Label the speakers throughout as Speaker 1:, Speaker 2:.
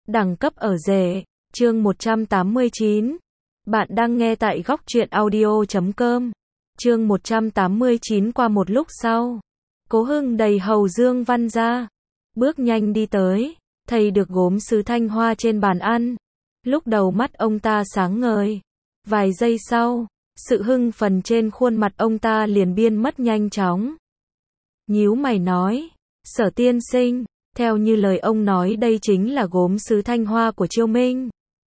Speaker 1: Đẳng cấp ở rể, chương 189. Bạn đang nghe tại góc truyện audio.com. Chương 189. Qua một lúc sau, Cố Hưng đẩy Hầu Dương Văn ra, bước nhanh đi tới, thấy được gốm sứ Thanh Hoa trên bàn ăn. Lúc đầu mắt ông ta sáng ngời, vài giây sau, sự hưng phấn trên khuôn mặt ông ta liền biến mất nhanh chóng. Nhíu mày nói, Sở tiên sinh, theo như lời ông nói đây chính là gốm sứ Thanh Hoa của Chiêu Minh.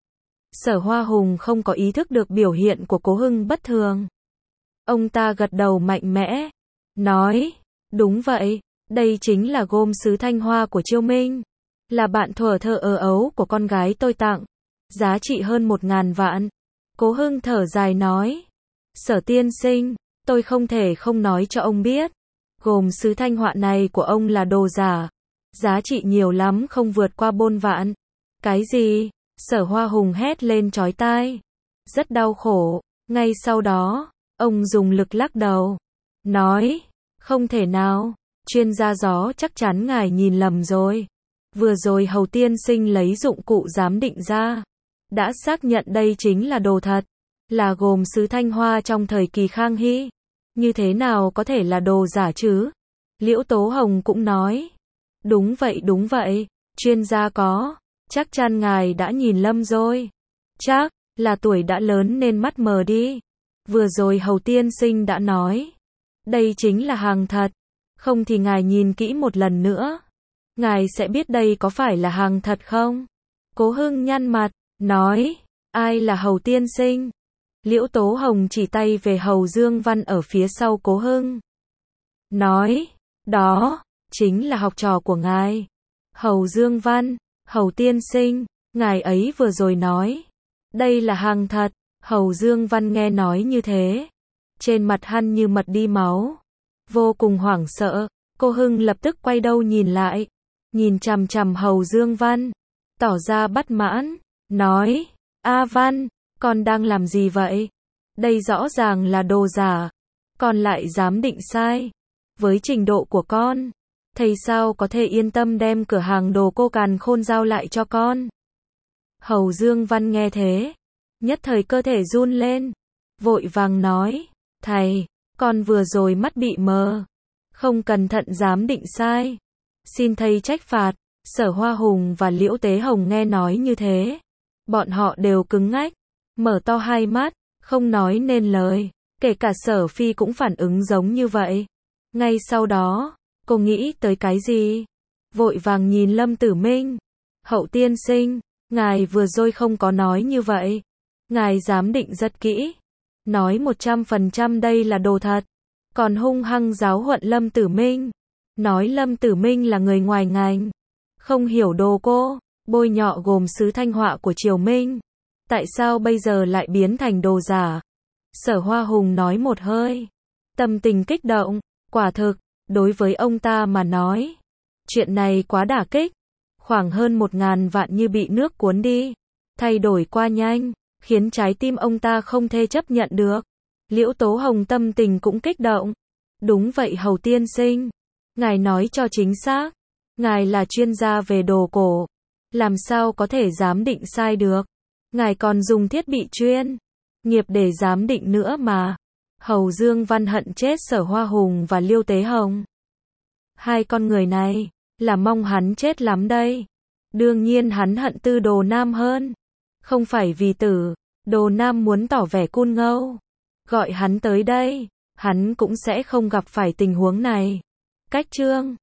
Speaker 1: Sở Hoa Hùng không có ý thức được biểu hiện của Cố Hưng bất thường. Ông ta gật đầu mạnh mẽ, nói, đúng vậy, đây chính là gốm sứ Thanh Hoa của Chiêu Minh, là bạn thuở thơ ấu của con gái tôi tặng, giá trị hơn 1.000 vạn. Cố Hưng thở dài nói, Sở tiên sinh, tôi không thể không nói cho ông biết, gốm sứ Thanh Hoa này của ông là đồ giả, giá trị nhiều lắm không vượt qua 4 vạn. Cái gì? Sở Hoa Hùng hét lên chói tai, rất đau khổ. Ngay sau đó, ông dùng lực lắc đầu, nói, không thể nào, chuyên gia gió chắc chắn ngài nhìn lầm rồi. Vừa rồi Hầu tiên sinh lấy dụng cụ giám định ra, đã xác nhận đây chính là đồ thật, là gốm sứ Thanh Hoa trong thời kỳ Khang Hy. Như thế nào có thể là đồ giả chứ? Liễu Tố Hồng cũng nói, đúng vậy, chuyên gia có, chắc chắn ngài đã nhìn lầm rồi. Chắc là tuổi đã lớn nên mắt mờ đi. Vừa rồi Hầu tiên sinh đã nói, đây chính là hàng thật, không thì ngài nhìn kỹ một lần nữa, ngài sẽ biết đây có phải là hàng thật không? Cố Hưng nhăn mặt, nói, ai là Hầu tiên sinh? Liễu Tố Hồng chỉ tay về Hầu Dương Văn ở phía sau Cố Hưng, nói, đó chính là học trò của ngài, Hầu Dương Văn. Hầu tiên sinh, ngài ấy vừa rồi nói, đây là hàng thật. Hầu Dương Văn nghe nói như thế, trên mặt hắn như mật đi máu, vô cùng hoảng sợ. Cô Hưng lập tức quay đầu nhìn lại, nhìn chằm chằm Hầu Dương Văn, tỏ ra bất mãn, nói, A Văn, con đang làm gì vậy? Đây rõ ràng là đồ giả, con lại dám định sai. Với trình độ của con, thầy sao có thể yên tâm đem cửa hàng đồ cô càn khôn giao lại cho con? Hầu Dương Văn nghe thế, nhất thời cơ thể run lên, vội vàng nói, thầy, con vừa rồi mắt bị mờ, không cẩn thận giám định sai, xin thầy trách phạt. Sở Hoa Hùng và Liễu Tế Hồng nghe nói như thế, bọn họ đều cứng ngách, mở to hai mắt, không nói nên lời. Kể cả Sở Phi cũng phản ứng giống như vậy. Ngay sau đó, cô nghĩ tới cái gì? Vội vàng nhìn Lâm Tử Minh. Hậu tiên sinh, ngài vừa rồi không có nói như vậy. Ngài giám định rất kỹ, nói 100% đây là đồ thật, còn hung hăng giáo huấn Lâm Tử Minh, nói Lâm Tử Minh là người ngoài ngành, không hiểu đồ cô, bôi nhọ gốm sứ Thanh Hoa của Triều Minh. Tại sao bây giờ lại biến thành đồ giả? Sở Hoa Hùng nói một hơi, tâm tình kích động. Quả thực, đối với ông ta mà nói, chuyện này quá đả kích, khoảng hơn 1.000 vạn như bị nước cuốn đi, thay đổi qua nhanh, khiến trái tim ông ta không thể chấp nhận được. Liễu Tố Hồng tâm tình cũng kích động. Đúng vậy Hầu tiên sinh, ngài nói cho chính xác, ngài là chuyên gia về đồ cổ, làm sao có thể giám định sai được? Ngài còn dùng thiết bị chuyên nghiệp để giám định nữa mà. Hầu Dương Văn hận chết Sở Hoa Hùng và Liêu Tế Hồng. Hai con người này, là mong hắn chết lắm đây. Đương nhiên hắn hận Tư Đồ Nam hơn. Không phải vì Tử Đồ Nam muốn tỏ vẻ cun ngâu, gọi hắn tới đây, hắn cũng sẽ không gặp phải tình huống này. Cách chương